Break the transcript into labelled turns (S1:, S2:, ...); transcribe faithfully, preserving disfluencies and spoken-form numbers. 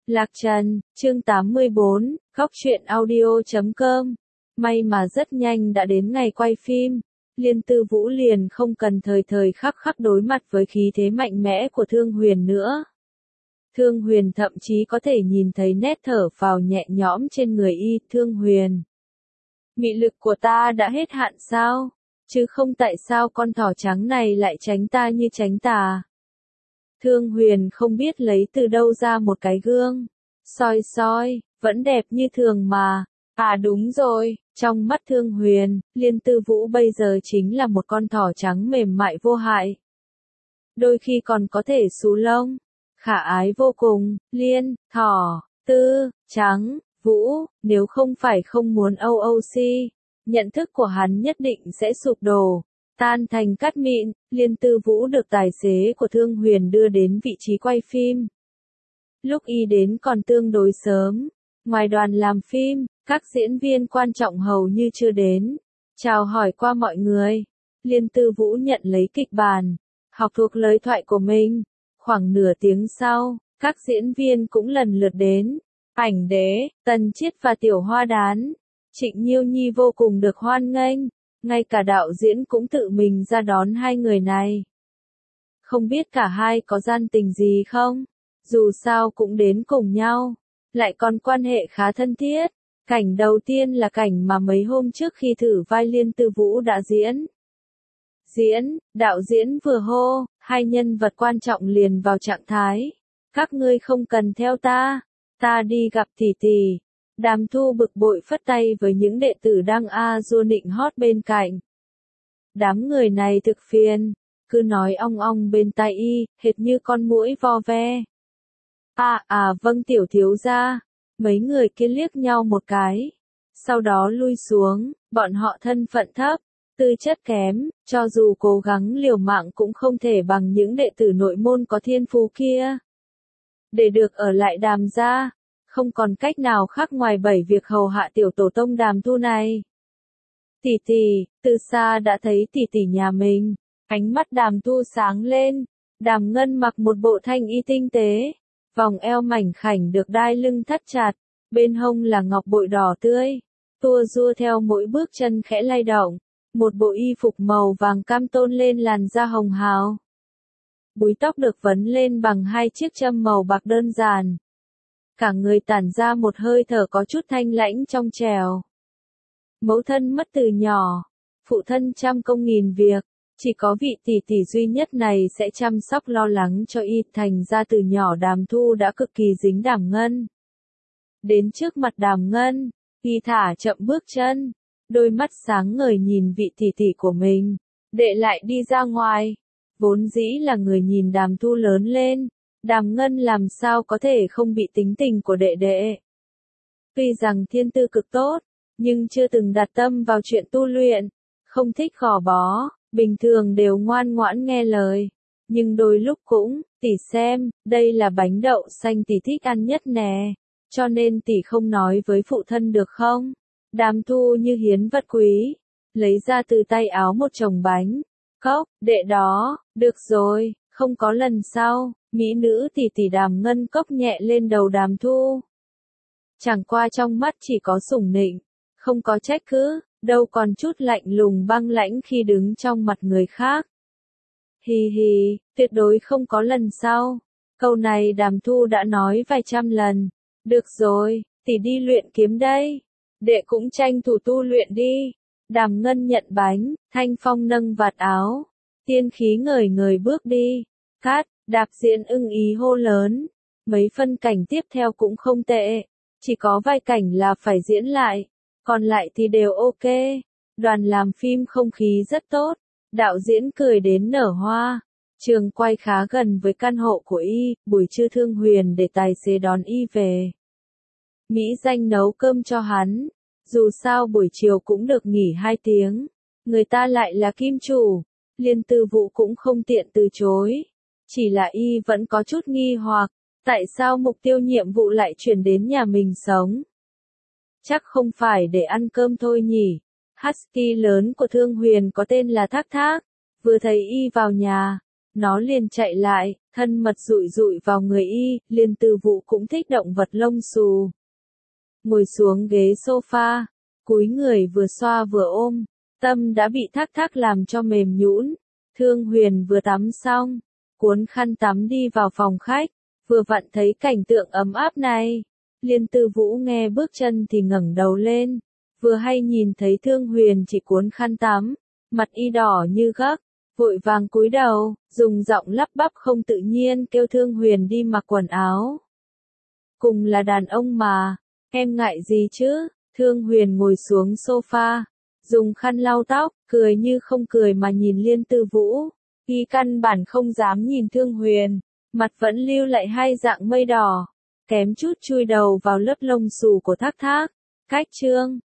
S1: Lạc Trần, chương tám mươi bốn, Góc truyện audio chấm com. May mà rất nhanh đã đến ngày quay phim, Liên Tư Vũ liền không cần thời thời khắc khắc đối mặt với khí thế mạnh mẽ của Thương Huyền nữa. Thương Huyền thậm chí có thể nhìn thấy nét thở phào nhẹ nhõm trên người y. Thương Huyền, mị lực của ta đã hết hạn sao? Chứ không tại sao con thỏ trắng này lại tránh ta như tránh tà? Thương Huyền không biết lấy từ đâu ra một cái gương, soi soi, vẫn đẹp như thường mà. À đúng rồi, trong mắt Thương Huyền, Liên Tư Vũ bây giờ chính là một con thỏ trắng mềm mại vô hại. Đôi khi còn có thể xù lông, khả ái vô cùng. Liên, thỏ, tư, trắng, vũ, nếu không phải không muốn âu âu si, nhận thức của hắn nhất định sẽ sụp đổ, tan thành cát mịn. Liên Tư Vũ được tài xế của Thương Huyền đưa đến vị trí quay phim. Lúc y đến còn tương đối sớm, ngoài đoàn làm phim, các diễn viên quan trọng hầu như chưa đến. Chào hỏi qua mọi người, Liên Tư Vũ nhận lấy kịch bản, học thuộc lời thoại của mình. Khoảng nửa tiếng sau, các diễn viên cũng lần lượt đến. Ảnh đế, Tần Chiết và Tiểu Hoa Đán, Trịnh Nhiêu Nhi vô cùng được hoan nghênh. Ngay cả đạo diễn cũng tự mình ra đón hai người này. Không biết cả hai có gian tình gì không? Dù sao cũng đến cùng nhau, lại còn quan hệ khá thân thiết. Cảnh đầu tiên là cảnh mà mấy hôm trước khi thử vai Liên Tư Vũ đã diễn. Diễn, đạo diễn vừa hô, hai nhân vật quan trọng liền vào trạng thái. Các ngươi không cần theo ta, ta đi gặp tỷ tỷ. Đàm Thu bực bội phất tay với những đệ tử đang a dua nịnh hót bên cạnh. Đám người này thực phiền, cứ nói ong ong bên tai y, hệt như con muỗi vo ve. À à vâng tiểu thiếu gia. Mấy người kia liếc nhau một cái, sau đó lui xuống. Bọn họ thân phận thấp, tư chất kém, cho dù cố gắng liều mạng cũng không thể bằng những đệ tử nội môn có thiên phú kia. Để được ở lại Đàm gia, không còn cách nào khác ngoài bảy việc hầu hạ tiểu tổ tông Đàm Thu này. Tỷ tỷ, từ xa đã thấy tỷ tỷ nhà mình, ánh mắt Đàm Thu sáng lên. Đàm Ngân mặc một bộ thanh y tinh tế, vòng eo mảnh khảnh được đai lưng thắt chặt, bên hông là ngọc bội đỏ tươi, tua rua theo mỗi bước chân khẽ lay động. Một bộ y phục màu vàng cam tôn lên làn da hồng hào. Búi tóc được vấn lên bằng hai chiếc châm màu bạc đơn giản. Cả người tản ra một hơi thở có chút thanh lãnh trong trẻo. Mẫu thân mất từ nhỏ, phụ thân trăm công nghìn việc, chỉ có vị tỷ tỷ duy nhất này sẽ chăm sóc lo lắng cho y. Thành ra từ nhỏ Đàm Thu đã cực kỳ dính Đàm Ngân. Đến trước mặt Đàm Ngân, y thả chậm bước chân, đôi mắt sáng ngời nhìn vị tỷ tỷ của mình. Đệ lại đi ra ngoài, vốn dĩ là người nhìn Đàm Thu lớn lên. Đàm Ngân làm sao có thể không bị tính tình của đệ đệ. Tuy rằng thiên tư cực tốt, nhưng chưa từng đặt tâm vào chuyện tu luyện, không thích gò bó, bình thường đều ngoan ngoãn nghe lời. Nhưng đôi lúc cũng, tỷ xem, đây là bánh đậu xanh tỷ thích ăn nhất nè, cho nên tỷ không nói với phụ thân được không? Đàm Thu như hiến vật quý, lấy ra từ tay áo một chồng bánh. Cốc, đệ đó, được rồi, không có lần sau. Mỹ nữ tỷ tỷ Đàm Ngân cốc nhẹ lên đầu Đàm Thu. Chẳng qua trong mắt chỉ có sủng nịnh, không có trách cứ, đâu còn chút lạnh lùng băng lãnh khi đứng trong mặt người khác. Hì hì, tuyệt đối không có lần sau. Câu này Đàm Thu đã nói vài trăm lần. Được rồi, tỷ đi luyện kiếm đây. Đệ cũng tranh thủ tu luyện đi. Đàm Ngân nhận bánh, Thanh Phong nâng vạt áo. Tiên khí ngời ngời bước đi. Cát, đạp diễn ưng ý hô lớn. Mấy phân cảnh tiếp theo cũng không tệ. Chỉ có vài cảnh là phải diễn lại. Còn lại thì đều ok. Đoàn làm phim không khí rất tốt. Đạo diễn cười đến nở hoa. Trường quay khá gần với căn hộ của y. Buổi trưa Thương Huyền để tài xế đón y về. Mỹ Danh nấu cơm cho hắn. Dù sao buổi chiều cũng được nghỉ hai tiếng. Người ta lại là kim chủ. Liên Tư Vũ cũng không tiện từ chối. Chỉ là y vẫn có chút nghi hoặc. Tại sao mục tiêu nhiệm vụ lại chuyển đến nhà mình sống? Chắc không phải để ăn cơm thôi nhỉ. Husky lớn của Thương Huyền có tên là Thác Thác. Vừa thấy y vào nhà, nó liền chạy lại, thân mật dụi dụi vào người y, Liên Tư Vũ cũng thích động vật lông xù. Ngồi xuống ghế sofa, cúi người vừa xoa vừa ôm, tâm đã bị thác thác làm cho mềm nhũn. Thương Huyền vừa tắm xong, cuốn khăn tắm đi vào phòng khách, vừa vặn thấy cảnh tượng ấm áp này. Liên Tư Vũ nghe bước chân thì ngẩng đầu lên, vừa hay nhìn thấy Thương Huyền chỉ cuốn khăn tắm, mặt y đỏ như gấc, vội vàng cúi đầu, dùng giọng lắp bắp không tự nhiên kêu Thương Huyền đi mặc quần áo. Cùng là đàn ông mà, em ngại gì chứ? Thương Huyền ngồi xuống sofa, dùng khăn lau tóc, cười như không cười mà nhìn Liên Tư Vũ. Y căn bản không dám nhìn Thương Huyền, mặt vẫn lưu lại hai dạng mây đỏ, kém chút chui đầu vào lớp lông xù của Thác Thác. Cách chương